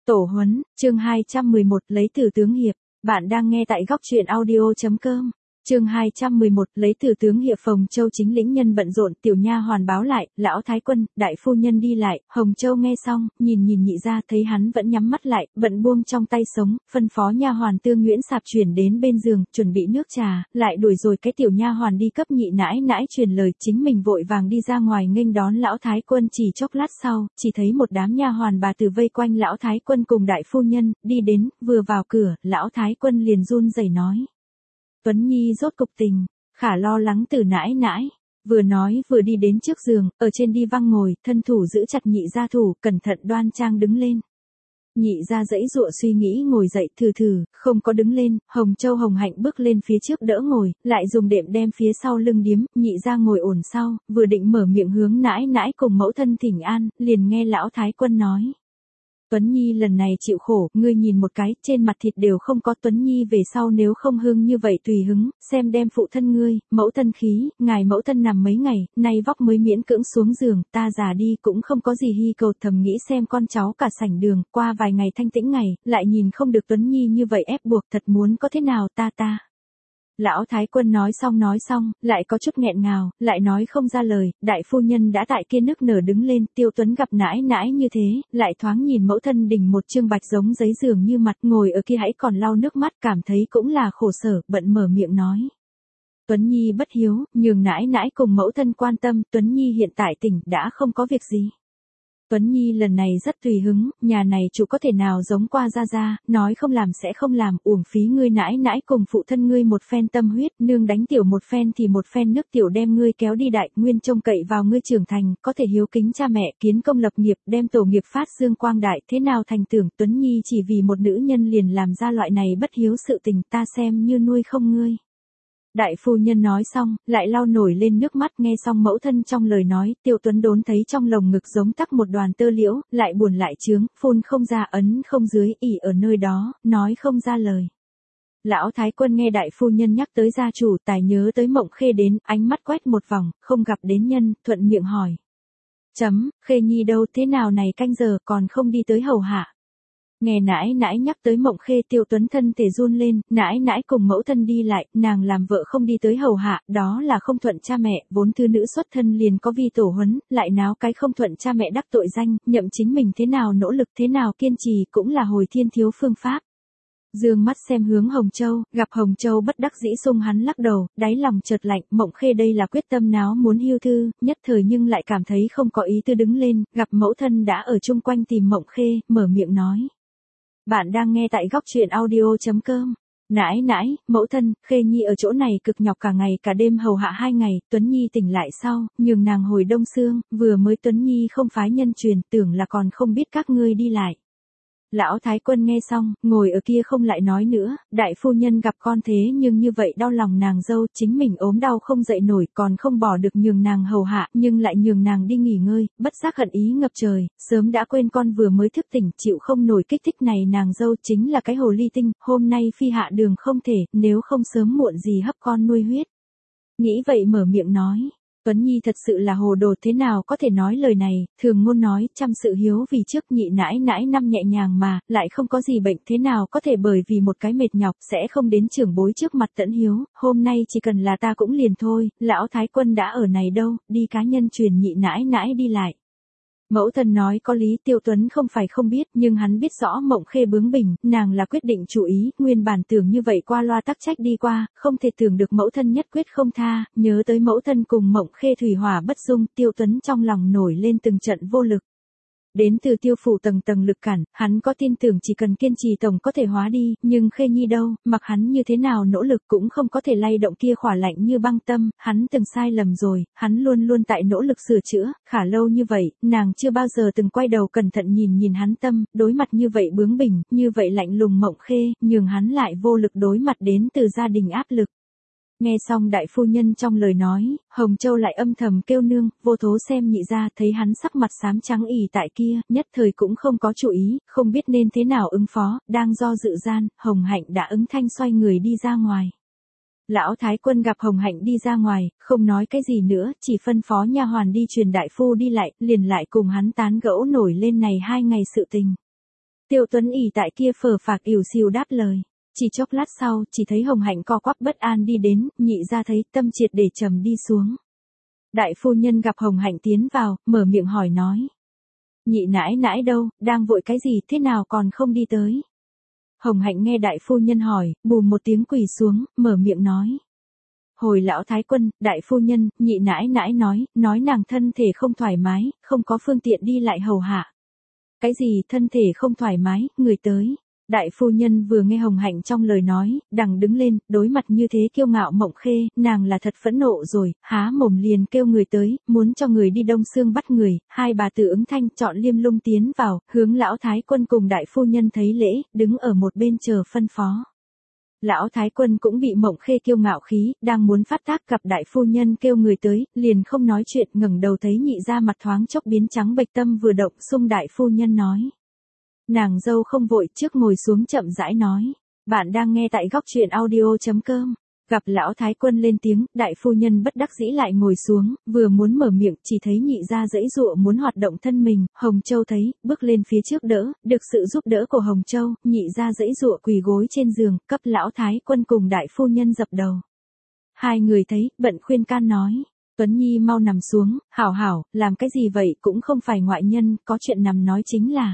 Tổ huấn, chương 211 lấy từ tướng hiệp. Bạn đang nghe tại góc truyện audio.com. Chương 211 lấy từ tướng hiệp. Hồng Châu chính lĩnh nhân bận rộn, tiểu nha hoàn báo lại, lão thái quân, đại phu nhân đi lại. Hồng Châu nghe xong, nhìn nhị gia, thấy hắn vẫn nhắm mắt lại, bận buông trong tay sống, phân phó nha hoàn Tương Nguyễn sạp chuyển đến bên giường, chuẩn bị nước trà, lại đuổi rồi cái tiểu nha hoàn đi cấp nhị nãi nãi truyền lời, chính mình vội vàng đi ra ngoài nghênh đón lão thái quân. Chỉ chốc lát sau, chỉ thấy một đám nha hoàn bà tử vây quanh lão thái quân cùng đại phu nhân, đi đến, vừa vào cửa, lão thái quân liền run rẩy nói: Tuấn Nhi rốt cục tình, khả lo lắng từ nãi nãi. Vừa nói vừa đi đến trước giường, ở trên đi văng ngồi, thân thủ giữ chặt nhị gia thủ, cẩn thận đoan trang đứng lên. Nhị gia dãy dụa suy nghĩ ngồi dậy, thử, không có đứng lên. Hồng Châu Hồng Hạnh bước lên phía trước đỡ ngồi, lại dùng đệm đem phía sau lưng điếm. Nhị gia ngồi ổn sau, vừa định mở miệng hướng nãi nãi cùng mẫu thân thỉnh an, liền nghe lão thái quân nói: Tuấn Nhi lần này chịu khổ, ngươi nhìn một cái, trên mặt thịt đều không có. Tuấn Nhi về sau nếu không hưng như vậy tùy hứng, xem đem phụ thân ngươi, mẫu thân khí, ngài mẫu thân nằm mấy ngày, nay vóc mới miễn cưỡng xuống giường, ta già đi cũng không có gì hy cầu. Thầm nghĩ xem con cháu cả sảnh đường, qua vài ngày thanh tĩnh ngày, lại nhìn không được Tuấn Nhi như vậy ép buộc, thật muốn có thế nào ta. Lão thái quân nói xong, lại có chút nghẹn ngào, lại nói không ra lời. Đại phu nhân đã tại kia nức nở đứng lên. Tiêu Tuấn gặp nãi nãi như thế, lại thoáng nhìn mẫu thân đỉnh một trương bạch giống giấy giường như mặt, ngồi ở kia hãy còn lau nước mắt, cảm thấy cũng là khổ sở, bận mở miệng nói: Tuấn Nhi bất hiếu, nhường nãi nãi cùng mẫu thân quan tâm. Tuấn Nhi hiện tại tỉnh, đã không có việc gì. Tuấn Nhi lần này rất tùy hứng, nhà này chủ có thể nào giống qua ra, nói không làm sẽ không làm, uổng phí ngươi nãi nãi cùng phụ thân ngươi một phen tâm huyết, nương đánh tiểu một phen thì một phen nước tiểu đem ngươi kéo đi đại, nguyên trông cậy vào ngươi trưởng thành, có thể hiếu kính cha mẹ, kiến công lập nghiệp, đem tổ nghiệp phát dương quang đại, thế nào thành tưởng Tuấn Nhi chỉ vì một nữ nhân liền làm ra loại này bất hiếu sự tình, ta xem như nuôi không ngươi. Đại phu nhân nói xong, lại lau nổi lên nước mắt. Nghe xong mẫu thân trong lời nói, Tiêu Tuấn đốn thấy trong lồng ngực giống tắc một đoàn tơ liễu, lại buồn lại chướng, phun không ra ấn không dưới, ỉ ở nơi đó, nói không ra lời. Lão thái quân nghe đại phu nhân nhắc tới gia chủ, tài nhớ tới Mộng Khê đến, ánh mắt quét một vòng, không gặp đến nhân, thuận miệng hỏi: Khê Nhi đâu, thế nào này canh giờ còn không đi tới hầu hạ? Nghe nãi nãi nhắc tới Mộng Khê, Tiêu Tuấn thân thể run lên. Nãi nãi cùng mẫu thân đi lại, nàng làm vợ không đi tới hầu hạ, đó là không thuận cha mẹ, vốn thư nữ xuất thân liền có vi tổ huấn, lại náo cái không thuận cha mẹ đắc tội danh, nhậm chính mình thế nào nỗ lực thế nào kiên trì cũng là hồi thiên thiếu phương pháp. Dương mắt xem hướng Hồng Châu, gặp Hồng Châu bất đắc dĩ xung hắn lắc đầu, đáy lòng chợt lạnh. Mộng Khê đây là quyết tâm náo muốn hưu thư, nhất thời nhưng lại cảm thấy không có ý tư đứng lên, gặp mẫu thân đã ở chung quanh tìm Mộng Khê, mở miệng nói: Bạn đang nghe tại góc truyện audio.com. Nãi, mẫu thân, Khê Nhi ở chỗ này cực nhọc cả ngày cả đêm hầu hạ 2 ngày, Tuấn Nhi tỉnh lại sau, nhường nàng hồi Đông Sương, vừa mới Tuấn Nhi không phái nhân truyền, tưởng là còn không biết các ngươi đi lại. Lão thái quân nghe xong, ngồi ở kia không lại nói nữa. Đại phu nhân gặp con thế nhưng như vậy đau lòng nàng dâu, chính mình ốm đau không dậy nổi, còn không bỏ được nhường nàng hầu hạ, nhưng lại nhường nàng đi nghỉ ngơi, bất giác hận ý ngập trời, sớm đã quên con vừa mới thức tỉnh, chịu không nổi kích thích này. Nàng dâu chính là cái hồ ly tinh, hôm nay phi hạ đường không thể, nếu không sớm muộn gì hấp con nuôi huyết. Nghĩ vậy mở miệng nói: Tuấn Nhi thật sự là hồ đồ, thế nào có thể nói lời này, thường ngôn nói, trăm sự hiếu vì trước, nhị nãi nãi năm nhẹ nhàng mà, lại không có gì bệnh, thế nào có thể bởi vì một cái mệt nhọc, sẽ không đến trưởng bối trước mặt tận hiếu, hôm nay chỉ cần là ta cũng liền thôi. Lão thái quân đã ở này đâu, đi cá nhân truyền nhị nãi nãi đi lại. Mẫu thân nói có lý, Tiêu Tuấn không phải không biết, nhưng hắn biết rõ Mộng Khê bướng bỉnh, nàng là quyết định chủ ý, nguyên bản tưởng như vậy qua loa tắc trách đi qua, không thể tưởng được mẫu thân nhất quyết không tha. Nhớ tới mẫu thân cùng Mộng Khê thủy hỏa bất dung, Tiêu Tuấn trong lòng nổi lên từng trận vô lực. Đến từ Tiêu phủ tầng lực cản, hắn có tin tưởng chỉ cần kiên trì tổng có thể hóa đi, nhưng Khê Nhi đâu, mặc hắn như thế nào nỗ lực cũng không có thể lay động kia khỏa lạnh như băng tâm. Hắn từng sai lầm rồi, hắn luôn luôn tại nỗ lực sửa chữa, khả lâu như vậy, nàng chưa bao giờ từng quay đầu cẩn thận nhìn hắn tâm, đối mặt như vậy bướng bỉnh, như vậy lạnh lùng Mộng Khê, nhường hắn lại vô lực đối mặt đến từ gia đình áp lực. Nghe xong đại phu nhân trong lời nói, Hồng Châu lại âm thầm kêu nương. Vô Thố xem nhị gia, thấy hắn sắc mặt xám trắng ỉ tại kia, nhất thời cũng không có chủ ý, không biết nên thế nào ứng phó, đang do dự gian, Hồng Hạnh đã ứng thanh xoay người đi ra ngoài. Lão thái quân gặp Hồng Hạnh đi ra ngoài, không nói cái gì nữa, chỉ phân phó nha hoàn đi truyền đại phu đi lại, liền lại cùng hắn tán gẫu nổi lên này 2 ngày sự tình. Tiêu Tuấn ỉ tại kia phờ phạc ỉu xìu đáp lời. Chỉ chốc lát sau, chỉ thấy Hồng Hạnh co quắp bất an đi đến, nhị ra thấy tâm triệt để trầm đi xuống. Đại phu nhân gặp Hồng Hạnh tiến vào, mở miệng hỏi nói. Nhị nãi nãi đâu, đang vội cái gì, thế nào còn không đi tới? Hồng Hạnh nghe đại phu nhân hỏi, bùm một tiếng quỳ xuống, mở miệng nói. Hồi lão thái quân, đại phu nhân, nhị nãi nãi nói nàng thân thể không thoải mái, không có phương tiện đi lại hầu hạ. Cái gì thân thể không thoải mái, người tới. Đại phu nhân vừa nghe Hồng Hạnh trong lời nói, đằng đứng lên, đối mặt như thế kiêu ngạo Mộng Khê, nàng là thật phẫn nộ rồi, há mồm liền kêu người tới, muốn cho người đi Đông Xương bắt người, hai bà tử ứng thanh chọn Liêm Lung tiến vào, hướng lão thái quân cùng đại phu nhân thấy lễ, đứng ở một bên chờ phân phó. Lão thái quân cũng bị Mộng Khê kiêu ngạo khí, đang muốn phát tác gặp đại phu nhân kêu người tới, liền không nói chuyện, ngẩng đầu thấy nhị ra mặt thoáng chốc biến trắng bệch, tâm vừa động, xung đại phu nhân nói. Nàng dâu không vội, trước ngồi xuống chậm rãi nói. Bạn đang nghe tại góc truyện audio.com. Gặp lão thái quân lên tiếng, đại phu nhân bất đắc dĩ lại ngồi xuống, vừa muốn mở miệng, chỉ thấy nhị ra giãy giụa muốn hoạt động thân mình, Hồng Châu thấy, bước lên phía trước đỡ, được sự giúp đỡ của Hồng Châu, nhị ra giãy giụa quỳ gối trên giường, cấp lão thái quân cùng đại phu nhân dập đầu. Hai người thấy, bận khuyên can nói. Tuấn Nhi mau nằm xuống, hảo, làm cái gì vậy cũng không phải ngoại nhân, có chuyện nằm nói chính là.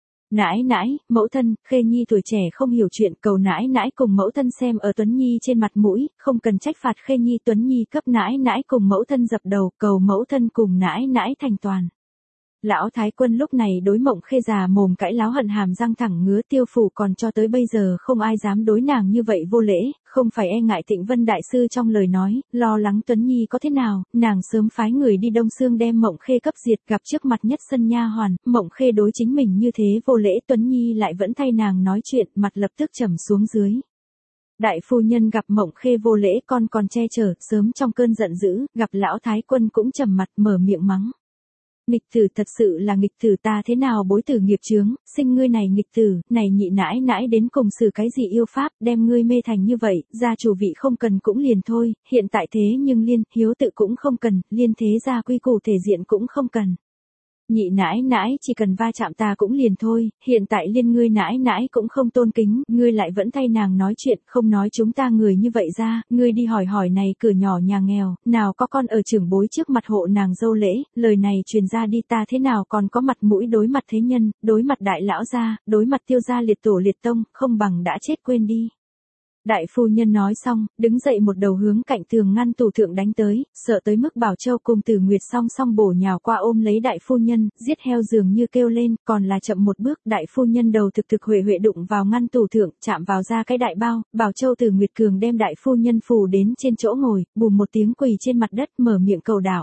Nãi nãi, mẫu thân, Khê Nhi tuổi trẻ không hiểu chuyện, cầu nãi nãi cùng mẫu thân xem ở Tuấn Nhi trên mặt mũi, không cần trách phạt Khê Nhi. Tuấn Nhi cấp nãi nãi cùng mẫu thân dập đầu, cầu mẫu thân cùng nãi nãi thành toàn. Lão thái quân lúc này đối Mộng Khê già mồm cãi láo hận hàm răng thẳng ngứa, Tiêu phủ còn cho tới bây giờ không ai dám đối nàng như vậy vô lễ, không phải e ngại Thịnh Vân đại sư trong lời nói, lo lắng Tuấn Nhi có thế nào, nàng sớm phái người đi Đông Xương đem Mộng Khê cấp diệt, gặp trước mặt nhất sân nha hoàn, Mộng Khê đối chính mình như thế vô lễ, Tuấn Nhi lại vẫn thay nàng nói chuyện, mặt lập tức trầm xuống dưới. Đại phu nhân gặp Mộng Khê vô lễ còn che chở, sớm trong cơn giận dữ, gặp lão thái quân cũng trầm mặt, mở miệng mắng. Nghịch tử, thật sự là nghịch tử, ta thế nào bối tử nghiệp chướng, sinh ngươi này nghịch tử, này nhị nãi nãi đến cùng xử cái gì yêu pháp, đem ngươi mê thành như vậy, gia chủ vị không cần cũng liền thôi, hiện tại thế nhưng liên, hiếu tự cũng không cần, liên thế gia quy củ thể diện cũng không cần. Nhị nãi nãi chỉ cần va chạm ta cũng liền thôi, hiện tại liên ngươi nãi nãi cũng không tôn kính, ngươi lại vẫn thay nàng nói chuyện, không nói chúng ta người như vậy ra, ngươi đi hỏi này cửa nhỏ nhà nghèo, nào có con ở trưởng bối trước mặt hộ nàng dâu lễ, lời này truyền ra đi ta thế nào còn có mặt mũi đối mặt thế nhân, đối mặt đại lão gia, đối mặt Tiêu gia liệt tổ liệt tông, không bằng đã chết quên đi. Đại phu nhân nói xong, đứng dậy một đầu hướng cạnh tường ngăn tủ thượng đánh tới, sợ tới mức Bảo Châu cùng Tử Nguyệt song song bổ nhào qua ôm lấy đại phu nhân, giết heo dường như kêu lên, còn là chậm một bước, đại phu nhân đầu thực huệ đụng vào ngăn tủ thượng, chạm vào ra cái đại bao, Bảo Châu Tử Nguyệt cường đem đại phu nhân phù đến trên chỗ ngồi, bùm một tiếng quỳ trên mặt đất, mở miệng cầu đạo.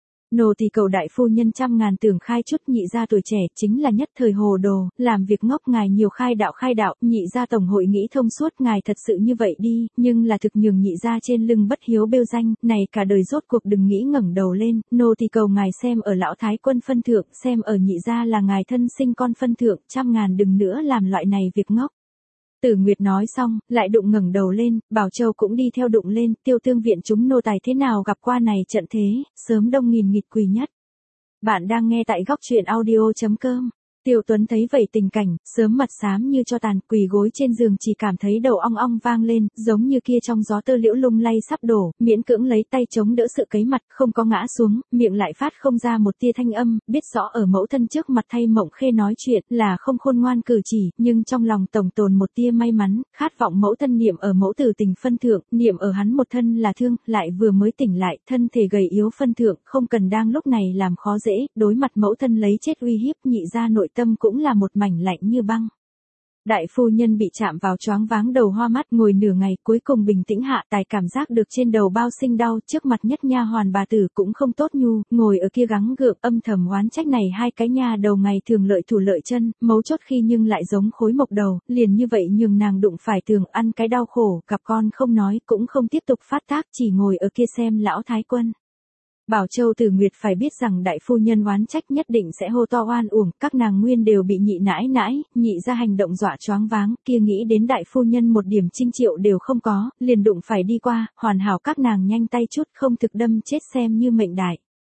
Nô thì cầu đại phu nhân trăm ngàn tưởng khai chút, nhị gia tuổi trẻ chính là nhất thời hồ đồ, làm việc ngốc, ngài nhiều khai đạo, nhị gia tổng hội nghĩ thông suốt, ngài thật sự như vậy đi, nhưng là thực nhường nhị gia trên lưng bất hiếu bêu danh, này cả đời rốt cuộc đừng nghĩ ngẩng đầu lên, nô thì cầu ngài xem ở lão thái quân phân thượng, xem ở nhị gia là ngài thân sinh con phân thượng, trăm ngàn đừng nữa làm loại này việc ngốc. Tử Nguyệt nói xong, lại đụng ngẩng đầu lên, Bảo Châu cũng đi theo đụng lên, Tiêu Tương viện chúng nô tài thế nào gặp qua này trận thế, sớm đông nghìn nghịt quỳ nhất. Bạn đang nghe tại góc truyện audio.com. Tiêu Tuấn thấy vậy tình cảnh, sớm mặt xám như cho tàn, quỳ gối trên giường chỉ cảm thấy đầu ong ong vang lên, giống như kia trong gió tơ liễu lung lay sắp đổ, miễn cưỡng lấy tay chống đỡ sự cấy mặt, không có ngã xuống, miệng lại phát không ra một tia thanh âm, biết rõ ở mẫu thân trước mặt thay Mộng Khê nói chuyện là không khôn ngoan cử chỉ, nhưng trong lòng tổng tồn một tia may mắn, khát vọng mẫu thân niệm ở mẫu tử tình phân thượng, niệm ở hắn một thân là thương, lại vừa mới tỉnh lại, thân thể gầy yếu phân thượng, không cần đang lúc này làm khó dễ, đối mặt mẫu thân lấy chết uy hiếp, nhị ra nội tâm cũng là một mảnh lạnh như băng. Đại phu nhân bị chạm vào choáng váng đầu hoa mắt, ngồi nửa ngày, cuối cùng bình tĩnh hạ, tài cảm giác được trên đầu bao sinh đau, trước mặt nhất nha hoàn bà tử cũng không tốt nhu, ngồi ở kia gắng gượng, âm thầm oán trách này hai cái nha đầu ngày thường lợi thủ lợi chân, mấu chốt khi nhưng lại giống khối mộc đầu, liền như vậy nhường nàng đụng phải tường ăn cái đau khổ, cặp con không nói, cũng không tiếp tục phát tác, chỉ ngồi ở kia xem lão thái quân. Bảo Châu Tử Nguyệt phải biết rằng đại phu nhân oán trách nhất định sẽ hô to oan uổng, các nàng nguyên đều bị nhị nãi nãi, nhị ra hành động dọa choáng váng, kia nghĩ đến đại phu nhân một điểm chinh triệu đều không có, liền đụng phải đi qua, hoàn hảo các nàng nhanh tay chút, không thực đâm chết xem như mệnh đại.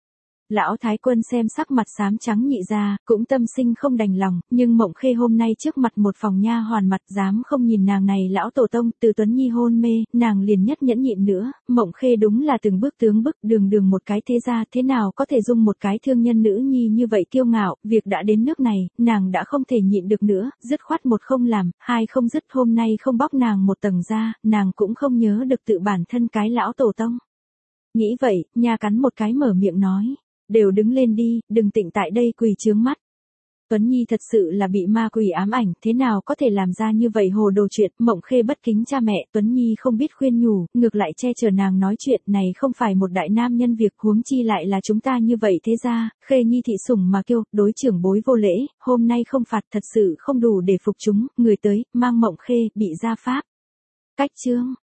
Lão Thái Quân xem sắc mặt xám trắng nhị ra, cũng tâm sinh không đành lòng, nhưng Mộng Khê hôm nay trước mặt một phòng nha hoàn mặt dám không nhìn nàng này lão tổ tông, từ Tuấn Nhi hôn mê, nàng liền nhất nhẫn nhịn nữa, Mộng Khê đúng là từng bước tướng bức, đường đường một cái thế gia, thế nào có thể dung một cái thương nhân nữ nhi như vậy kiêu ngạo, việc đã đến nước này, nàng đã không thể nhịn được nữa, dứt khoát một không làm, hai không dứt, hôm nay không bóc nàng một tầng ra, nàng cũng không nhớ được tự bản thân cái lão tổ tông. Nghĩ vậy, nha cắn một cái mở miệng nói. Đều đứng lên đi, đừng tịnh tại đây quỳ chướng mắt. Tuấn Nhi thật sự là bị ma quỷ ám ảnh, thế nào có thể làm ra như vậy hồ đồ chuyện, Mộng Khê bất kính cha mẹ, Tuấn Nhi không biết khuyên nhủ, ngược lại che chở nàng nói chuyện này không phải một đại nam nhân việc, huống chi lại là chúng ta như vậy thế ra, Khê Nhi thị sủng mà kêu, đối trưởng bối vô lễ, hôm nay không phạt thật sự không đủ để phục chúng, người tới, mang Mộng Khê, bị ra pháp. Cách chương.